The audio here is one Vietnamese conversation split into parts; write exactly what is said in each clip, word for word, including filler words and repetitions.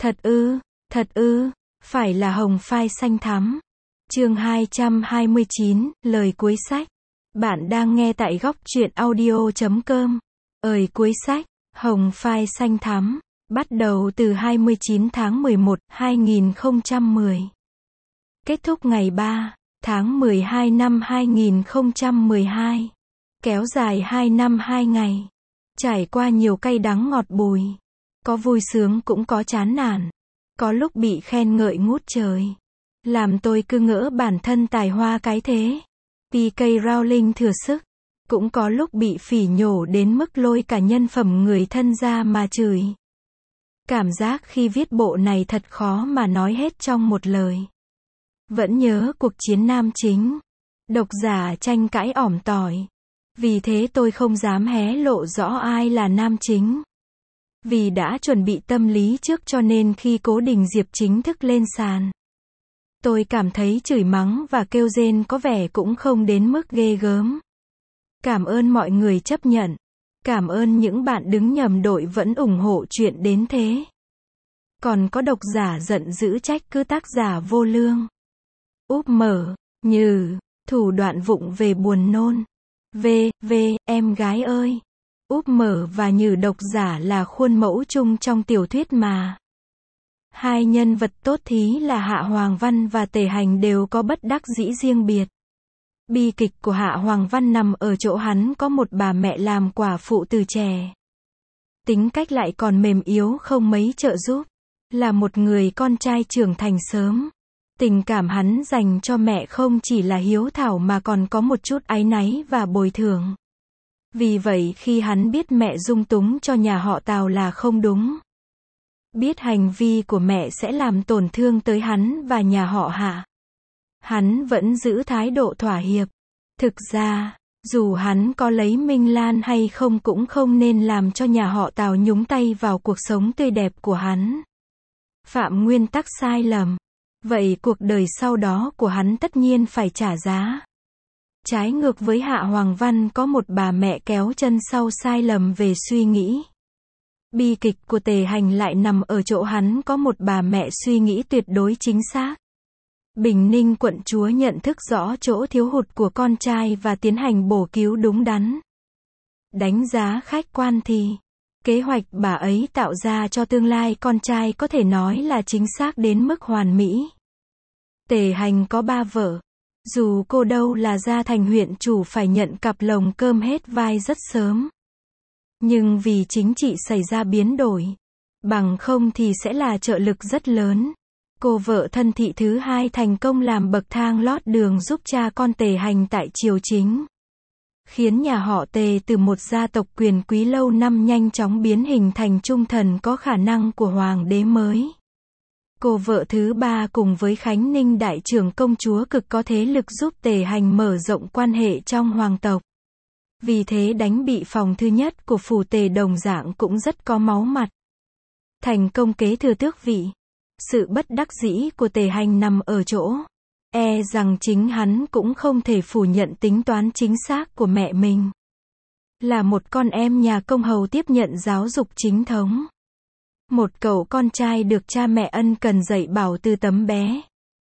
Thật ư, thật ư, phải là hồng phai xanh thắm. Chương hai trăm hai mươi chín, lời cuối sách. Bạn đang nghe tại góc truyện audio chấm com. Ời cuối sách, hồng phai xanh thắm, bắt đầu từ hai mươi chín tháng mười một, hai nghìn không trăm mười. Kết thúc ngày ba tháng mười hai năm hai nghìn không trăm mười hai. Kéo dài hai năm hai ngày. Trải qua nhiều cay đắng ngọt bùi. Có vui sướng cũng có chán nản. Có lúc bị khen ngợi ngút trời. Làm tôi cứ ngỡ bản thân tài hoa cái thế. pê ca Rowling thừa sức. Cũng có lúc bị phỉ nhổ đến mức lôi cả nhân phẩm người thân ra mà chửi. Cảm giác khi viết bộ này thật khó mà nói hết trong một lời. Vẫn nhớ cuộc chiến nam chính. Độc giả tranh cãi ỏm tỏi. Vì thế tôi không dám hé lộ rõ ai là nam chính. Vì đã chuẩn bị tâm lý trước cho nên khi Cố Đình Diệp chính thức lên sàn, tôi cảm thấy chửi mắng và kêu rên có vẻ cũng không đến mức ghê gớm. Cảm ơn mọi người chấp nhận. Cảm ơn những bạn đứng nhầm đội vẫn ủng hộ chuyện đến thế. Còn có độc giả giận dữ trách cứ tác giả vô lương. Úp mở, như, thủ đoạn vụng về buồn nôn. V, V, em gái ơi. Úp mở và Như độc giả là khuôn mẫu chung trong tiểu thuyết mà. Hai nhân vật tốt thí là Hạ Hoàng Văn và Tề Hành đều có bất đắc dĩ riêng biệt. Bi kịch của Hạ Hoàng Văn nằm ở chỗ hắn có một bà mẹ làm quả phụ từ trẻ. Tính cách lại còn mềm yếu không mấy trợ giúp. Là một người con trai trưởng thành sớm. Tình cảm hắn dành cho mẹ không chỉ là hiếu thảo mà còn có một chút áy náy và bồi thường. Vì vậy khi hắn biết mẹ dung túng cho nhà họ Tào là không đúng. Biết hành vi của mẹ sẽ làm tổn thương tới hắn và nhà họ Hạ. Hắn vẫn giữ thái độ thỏa hiệp. Thực ra, dù hắn có lấy Minh Lan hay không cũng không nên làm cho nhà họ Tào nhúng tay vào cuộc sống tươi đẹp của hắn. Phạm nguyên tắc sai lầm. Vậy cuộc đời sau đó của hắn tất nhiên phải trả giá. Trái ngược với Hạ Hoàng Văn có một bà mẹ kéo chân sau sai lầm về suy nghĩ. Bi kịch của Tề Hành lại nằm ở chỗ hắn có một bà mẹ suy nghĩ tuyệt đối chính xác. Bình Ninh quận chúa nhận thức rõ chỗ thiếu hụt của con trai và tiến hành bổ cứu đúng đắn. Đánh giá khách quan thì, kế hoạch bà ấy tạo ra cho tương lai con trai có thể nói là chính xác đến mức hoàn mỹ. Tề Hành có ba vợ. Dù cô dâu là gia thành huyện chủ phải nhận cặp lồng cơm hết vai rất sớm. Nhưng vì chính trị xảy ra biến đổi. Bằng không thì sẽ là trợ lực rất lớn. Cô vợ thân thị thứ hai thành công làm bậc thang lót đường giúp cha con Tề Hành tại triều chính. Khiến nhà họ Tề từ một gia tộc quyền quý lâu năm nhanh chóng biến hình thành trung thần có khả năng của hoàng đế mới. Cô vợ thứ ba cùng với Khánh Ninh đại trưởng công chúa cực có thế lực giúp Tề Hành mở rộng quan hệ trong hoàng tộc. Vì thế đánh bị phòng thứ nhất của phủ Tề đồng dạng cũng rất có máu mặt. Thành công kế thừa tước vị. Sự bất đắc dĩ của Tề Hành nằm ở chỗ. E rằng chính hắn cũng không thể phủ nhận tính toán chính xác của mẹ mình. Là một con em nhà công hầu tiếp nhận giáo dục chính thống. Một cậu con trai được cha mẹ ân cần dạy bảo từ tấm bé.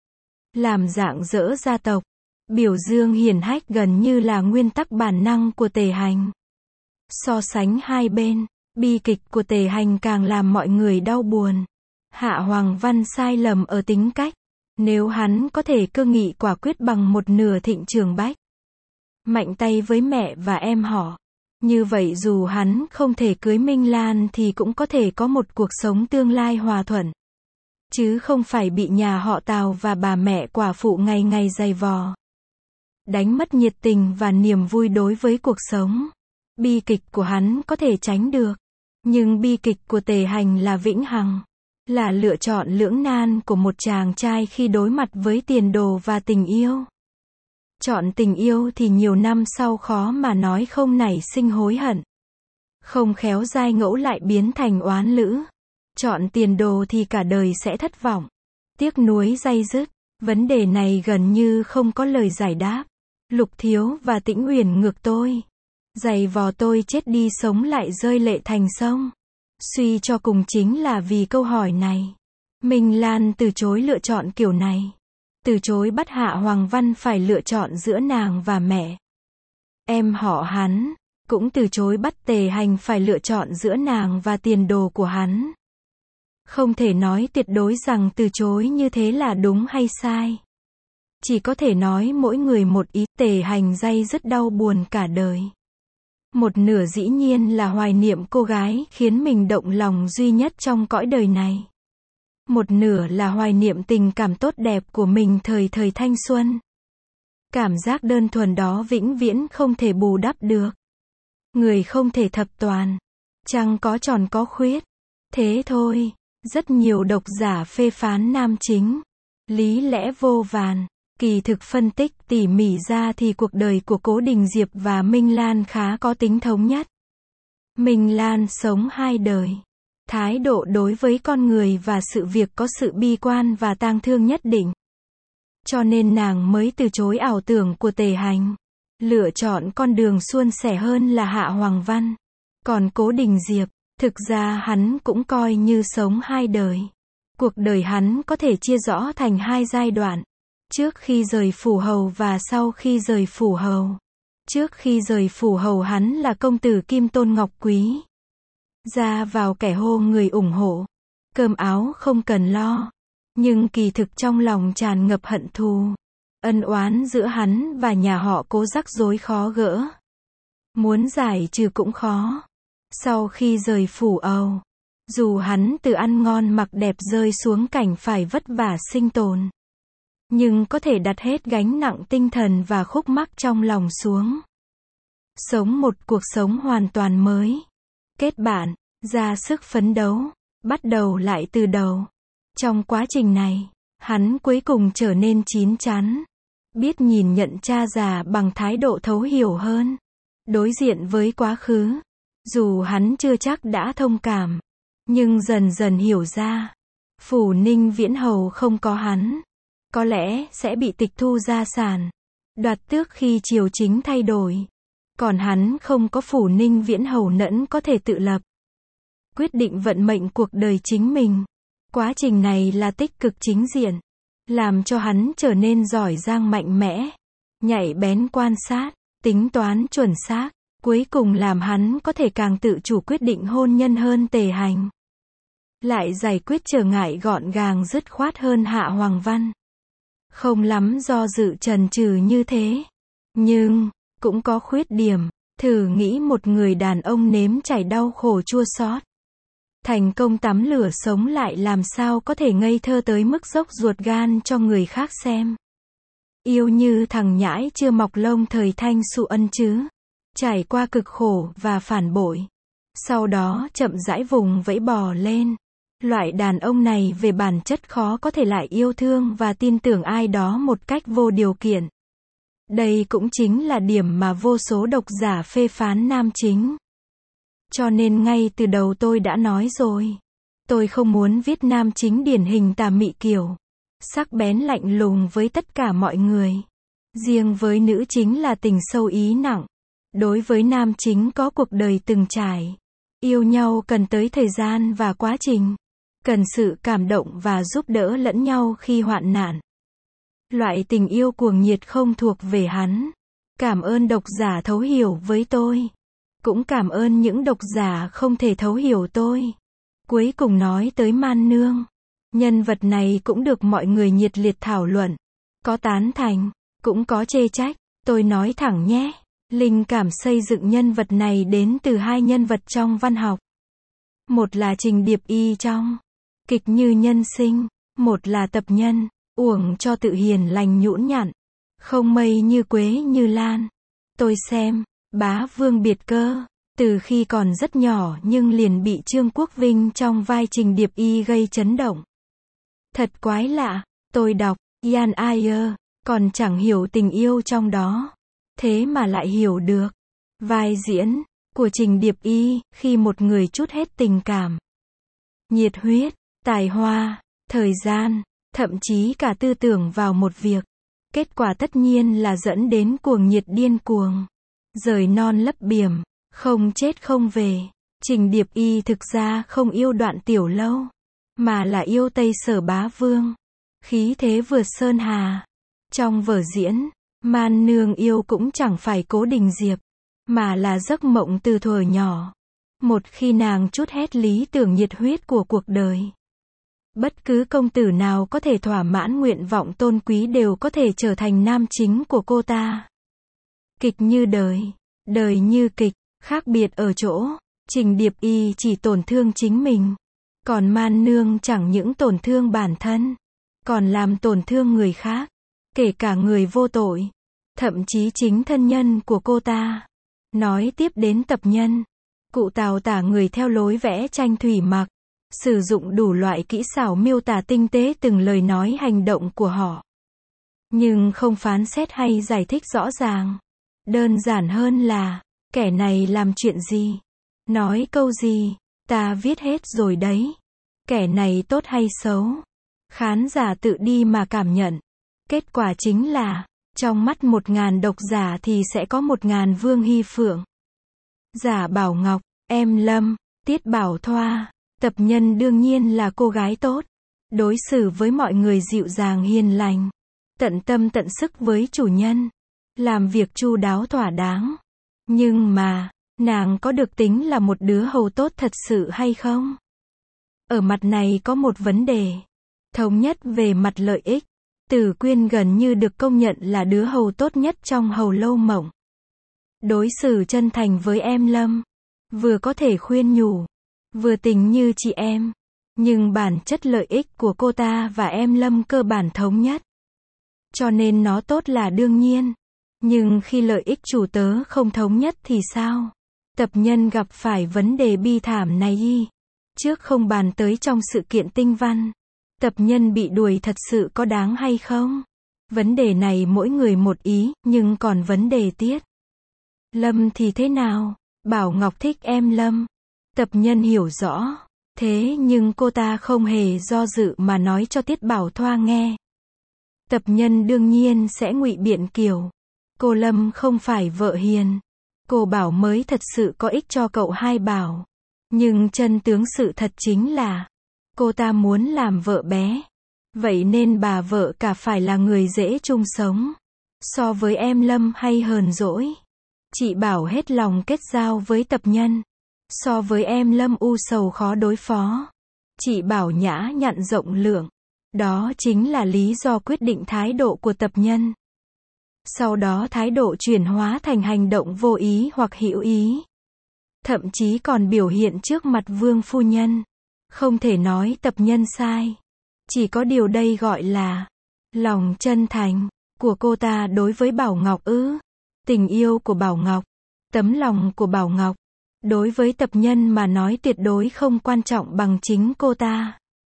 Làm rạng rỡ gia tộc. Biểu dương hiển hách gần như là nguyên tắc bản năng của Tề Hành. So sánh hai bên, bi kịch của Tề Hành càng làm mọi người đau buồn. Hạ Hoàng Văn sai lầm ở tính cách. Nếu hắn có thể cơ nghị quả quyết bằng một nửa Thịnh Trường Bách. Mạnh tay với mẹ và em họ. Như vậy dù hắn không thể cưới Minh Lan thì cũng có thể có một cuộc sống tương lai hòa thuận. Chứ không phải bị nhà họ Tào và bà mẹ quả phụ ngày ngày giày vò. Đánh mất nhiệt tình và niềm vui đối với cuộc sống. Bi kịch của hắn có thể tránh được. Nhưng bi kịch của Tề Hành là vĩnh hằng. Là lựa chọn lưỡng nan của một chàng trai khi đối mặt với tiền đồ và tình yêu. Chọn tình yêu thì nhiều năm sau khó mà nói không nảy sinh hối hận. Không khéo giai ngẫu lại biến thành oán lữ. Chọn tiền đồ thì cả đời sẽ thất vọng. Tiếc nuối day dứt. Vấn đề này gần như không có lời giải đáp. Lục Thiếu và Tĩnh Uyển ngược tôi. Giày vò tôi chết đi sống lại rơi lệ thành sông. Suy cho cùng chính là vì câu hỏi này. Minh Lan từ chối lựa chọn kiểu này. Từ chối bắt Hạ Hoàng Văn phải lựa chọn giữa nàng và mẹ. Em họ hắn, cũng từ chối bắt Tề Hành phải lựa chọn giữa nàng và tiền đồ của hắn. Không thể nói tuyệt đối rằng từ chối như thế là đúng hay sai. Chỉ có thể nói mỗi người một ý. Tề Hành day rất đau buồn cả đời. Một nửa dĩ nhiên là hoài niệm cô gái khiến mình động lòng duy nhất trong cõi đời này. Một nửa là hoài niệm tình cảm tốt đẹp của mình thời thời thanh xuân. Cảm giác đơn thuần đó vĩnh viễn không thể bù đắp được. Người không thể thập toàn. Trăng có tròn có khuyết. Thế thôi. Rất nhiều độc giả phê phán nam chính. Lý lẽ vô vàn. Kỳ thực phân tích tỉ mỉ ra thì cuộc đời của Cố Đình Diệp và Minh Lan khá có tính thống nhất. Minh Lan sống hai đời. Thái độ đối với con người và sự việc có sự bi quan và tang thương nhất định. Cho nên nàng mới từ chối ảo tưởng của Tề Hành. Lựa chọn con đường suôn sẻ hơn là Hạ Hoàng Văn. Còn Cố Đình Diệp, thực ra hắn cũng coi như sống hai đời. Cuộc đời hắn có thể chia rõ thành hai giai đoạn. Trước khi rời phủ hầu và sau khi rời phủ hầu. Trước khi rời phủ hầu hắn là công tử Kim Tôn Ngọc Quý. Ra vào kẻ hô người ủng hộ. Cơm áo không cần lo. Nhưng kỳ thực trong lòng tràn ngập hận thù. Ân oán giữa hắn và nhà họ Cố rắc rối khó gỡ. Muốn giải trừ cũng khó. Sau khi rời phủ Âu, dù hắn từ ăn ngon mặc đẹp rơi xuống cảnh phải vất vả sinh tồn, nhưng có thể đặt hết gánh nặng tinh thần và khúc mắc trong lòng xuống. Sống một cuộc sống hoàn toàn mới. Kết bạn, ra sức phấn đấu, bắt đầu lại từ đầu. Trong quá trình này, hắn cuối cùng trở nên chín chắn. Biết nhìn nhận cha già bằng thái độ thấu hiểu hơn. Đối diện với quá khứ. Dù hắn chưa chắc đã thông cảm. Nhưng dần dần hiểu ra. Phủ Ninh Viễn Hầu không có hắn. Có lẽ sẽ bị tịch thu gia sản. Đoạt tước khi triều chính thay đổi. Còn hắn không có Phủ Ninh Viễn Hầu nẫn có thể tự lập. Quyết định vận mệnh cuộc đời chính mình. Quá trình này là tích cực chính diện. Làm cho hắn trở nên giỏi giang mạnh mẽ. Nhạy bén quan sát. Tính toán chuẩn xác. Cuối cùng làm hắn có thể càng tự chủ quyết định hôn nhân hơn Tề Hành. Lại giải quyết trở ngại gọn gàng dứt khoát hơn Hạ Hoàng Văn. Không lắm do dự chần chừ như thế. Nhưng, cũng có khuyết điểm. Thử nghĩ một người đàn ông nếm trải đau khổ chua xót. Thành công tắm lửa sống lại làm sao có thể ngây thơ tới mức dốc ruột gan cho người khác xem. Yêu như thằng nhãi chưa mọc lông thời thanh Su Ân chứ. Trải qua cực khổ và phản bội. Sau đó chậm rãi vùng vẫy bò lên. Loại đàn ông này về bản chất khó có thể lại yêu thương và tin tưởng ai đó một cách vô điều kiện. Đây cũng chính là điểm mà vô số độc giả phê phán nam chính. Cho nên ngay từ đầu tôi đã nói rồi. Tôi không muốn viết nam chính điển hình tà mị kiểu. Sắc bén lạnh lùng với tất cả mọi người. Riêng với nữ chính là tình sâu ý nặng. Đối với nam chính có cuộc đời từng trải. Yêu nhau cần tới thời gian và quá trình. Cần sự cảm động và giúp đỡ lẫn nhau khi hoạn nạn. Loại tình yêu cuồng nhiệt không thuộc về hắn. Cảm ơn độc giả thấu hiểu với tôi. Cũng cảm ơn những độc giả không thể thấu hiểu tôi. Cuối cùng nói tới Man Nương. Nhân vật này cũng được mọi người nhiệt liệt thảo luận. Có tán thành, cũng có chê trách. Tôi nói thẳng nhé. Linh cảm xây dựng nhân vật này đến từ hai nhân vật trong văn học. Một là Trình Điệp Y trong Kịch Như Nhân Sinh. Một là Tập Nhân, uổng cho tự hiền lành nhũn nhặn. Không mây như Quế như Lan. Tôi xem, Bá Vương Biệt Cơ, từ khi còn rất nhỏ nhưng liền bị Trương Quốc Vinh trong vai Trình Điệp Y gây chấn động. Thật quái lạ, tôi đọc, Yan Ayer, còn chẳng hiểu tình yêu trong đó. Thế mà lại hiểu được. Vai diễn của Trình Điệp Y, khi một người trút hết tình cảm, nhiệt huyết, tài hoa, thời gian, thậm chí cả tư tưởng vào một việc. Kết quả tất nhiên là dẫn đến cuồng nhiệt điên cuồng. Rời non lấp biển, không chết không về. Trình Điệp Y thực ra không yêu Đoạn Tiểu Lâu, mà là yêu Tây Sở Bá Vương. Khí thế vượt sơn hà. Trong vở diễn, Man Nương yêu cũng chẳng phải Cố Đình Diệp, mà là giấc mộng từ thuở nhỏ. Một khi nàng trút hết lý tưởng nhiệt huyết của cuộc đời. Bất cứ công tử nào có thể thỏa mãn nguyện vọng tôn quý đều có thể trở thành nam chính của cô ta. Kịch như đời, đời như kịch, khác biệt ở chỗ, Trình Điệp Y chỉ tổn thương chính mình. Còn Man Nương chẳng những tổn thương bản thân, còn làm tổn thương người khác, kể cả người vô tội, thậm chí chính thân nhân của cô ta. Nói tiếp đến tập nhân, cụ Tào tả người theo lối vẽ tranh thủy mặc, sử dụng đủ loại kỹ xảo miêu tả tinh tế từng lời nói hành động của họ. Nhưng không phán xét hay giải thích rõ ràng. Đơn giản hơn là, kẻ này làm chuyện gì, nói câu gì, ta viết hết rồi đấy. Kẻ này tốt hay xấu, khán giả tự đi mà cảm nhận. Kết quả chính là, trong mắt một ngàn độc giả thì sẽ có một ngàn Vương Hy Phượng. Giả Bảo Ngọc, Em Lâm, Tiết Bảo Thoa. Tập nhân đương nhiên là cô gái tốt, đối xử với mọi người dịu dàng hiền lành, tận tâm tận sức với chủ nhân, làm việc chu đáo thỏa đáng. Nhưng mà, nàng có được tính là một đứa hầu tốt thật sự hay không? Ở mặt này có một vấn đề. Thống nhất về mặt lợi ích, Tử Quyên gần như được công nhận là đứa hầu tốt nhất trong Hầu Lâu Mộng. Đối xử chân thành với Em Lâm, vừa có thể khuyên nhủ, vừa tình như chị em. Nhưng bản chất lợi ích của cô ta và Em Lâm cơ bản thống nhất. Cho nên nó tốt là đương nhiên. Nhưng khi lợi ích chủ tớ không thống nhất thì sao? Tập nhân gặp phải vấn đề bi thảm này y. Trước không bàn tới trong sự kiện tinh văn. Tập nhân bị đuổi thật sự có đáng hay không? Vấn đề này mỗi người một ý, nhưng còn vấn đề Tiết Lâm thì thế nào? Bảo Ngọc thích Em Lâm. Tập nhân hiểu rõ. Thế nhưng cô ta không hề do dự mà nói cho Tiết Bảo Thoa nghe. Tập nhân đương nhiên sẽ ngụy biện kiểu, cô Lâm không phải vợ hiền. Cô Bảo mới thật sự có ích cho cậu hai Bảo. Nhưng chân tướng sự thật chính là, cô ta muốn làm vợ bé. Vậy nên bà vợ cả phải là người dễ chung sống. So với Em Lâm hay hờn dỗi, chị Bảo hết lòng kết giao với tập nhân. So với Em Lâm u sầu khó đối phó, chị Bảo nhã nhặn rộng lượng. Đó chính là lý do quyết định thái độ của tập nhân. Sau đó thái độ chuyển hóa thành hành động vô ý hoặc hữu ý. Thậm chí còn biểu hiện trước mặt Vương phu nhân. Không thể nói tập nhân sai. Chỉ có điều đây gọi là lòng chân thành của cô ta đối với Bảo Ngọc ư. Tình yêu của Bảo Ngọc, tấm lòng của Bảo Ngọc, đối với tập nhân mà nói tuyệt đối không quan trọng bằng chính cô ta.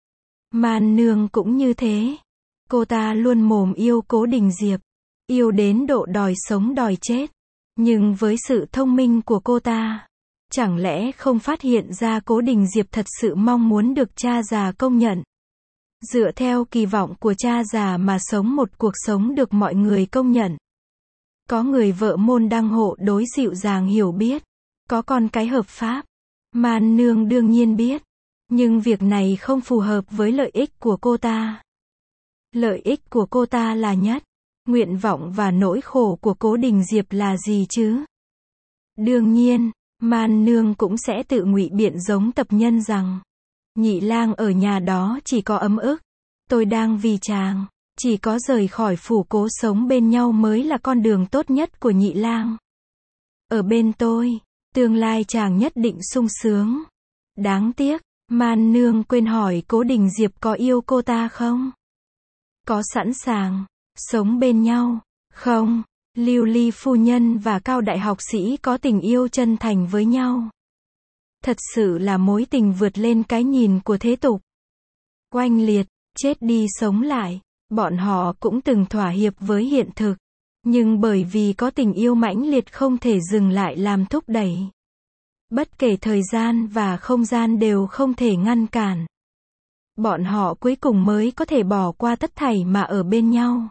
Man Nương cũng như thế. Cô ta luôn mồm yêu Cố Đình Diệp. Yêu đến độ đòi sống đòi chết. Nhưng với sự thông minh của cô ta, chẳng lẽ không phát hiện ra Cố Đình Diệp thật sự mong muốn được cha già công nhận. Dựa theo kỳ vọng của cha già mà sống một cuộc sống được mọi người công nhận. Có người vợ môn đăng hộ đối dịu dàng hiểu biết. Có con cái hợp pháp. Man Nương đương nhiên biết. Nhưng việc này không phù hợp với lợi ích của cô ta. Lợi ích của cô ta là nhất. Nguyện vọng và nỗi khổ của Cố Đình Diệp là gì chứ? Đương nhiên, Man Nương cũng sẽ tự ngụy biện giống tập nhân rằng, nhị lang ở nhà đó chỉ có ấm ức. Tôi đang vì chàng, chỉ có rời khỏi phủ Cố sống bên nhau mới là con đường tốt nhất của nhị lang. Ở bên tôi, tương lai chàng nhất định sung sướng. Đáng tiếc, Man Nương quên hỏi Cố Đình Diệp có yêu cô ta không? Có sẵn sàng sống bên nhau không? Lưu Ly phu nhân và Cao đại học sĩ có tình yêu chân thành với nhau. Thật sự là mối tình vượt lên cái nhìn của thế tục. Oanh liệt, chết đi sống lại, bọn họ cũng từng thỏa hiệp với hiện thực. Nhưng bởi vì có tình yêu mãnh liệt không thể dừng lại làm thúc đẩy. Bất kể thời gian và không gian đều không thể ngăn cản. Bọn họ cuối cùng mới có thể bỏ qua tất thảy mà ở bên nhau.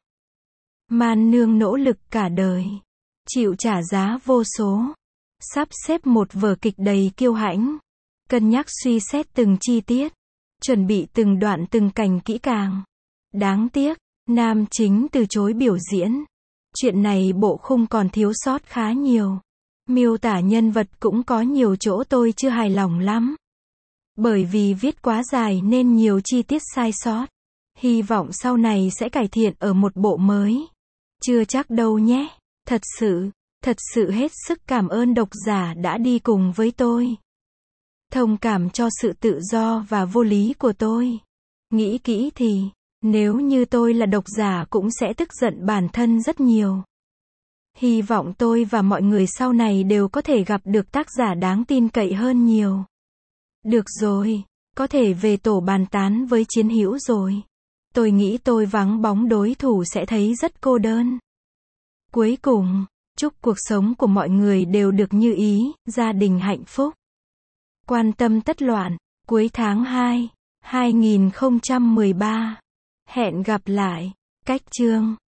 Man Nương nỗ lực cả đời, chịu trả giá vô số, sắp xếp một vở kịch đầy kiêu hãnh, cân nhắc suy xét từng chi tiết, chuẩn bị từng đoạn từng cảnh kỹ càng. Đáng tiếc, nam chính từ chối biểu diễn. Chuyện này bộ khung còn thiếu sót khá nhiều. Miêu tả nhân vật cũng có nhiều chỗ tôi chưa hài lòng lắm. Bởi vì viết quá dài nên nhiều chi tiết sai sót. Hy vọng sau này sẽ cải thiện ở một bộ mới. Chưa chắc đâu nhé. Thật sự, thật sự hết sức cảm ơn độc giả đã đi cùng với tôi. Thông cảm cho sự tự do và vô lý của tôi. Nghĩ kỹ thì, nếu như tôi là độc giả cũng sẽ tức giận bản thân rất nhiều. Hy vọng tôi và mọi người sau này đều có thể gặp được tác giả đáng tin cậy hơn nhiều. Được rồi, có thể về tổ bàn tán với Chiến Hữu rồi. Tôi nghĩ tôi vắng bóng đối thủ sẽ thấy rất cô đơn. Cuối cùng, chúc cuộc sống của mọi người đều được như ý, gia đình hạnh phúc. Quan tâm tất loạn, cuối tháng hai, hai nghìn không trăm mười ba. Hẹn gặp lại. Cách chương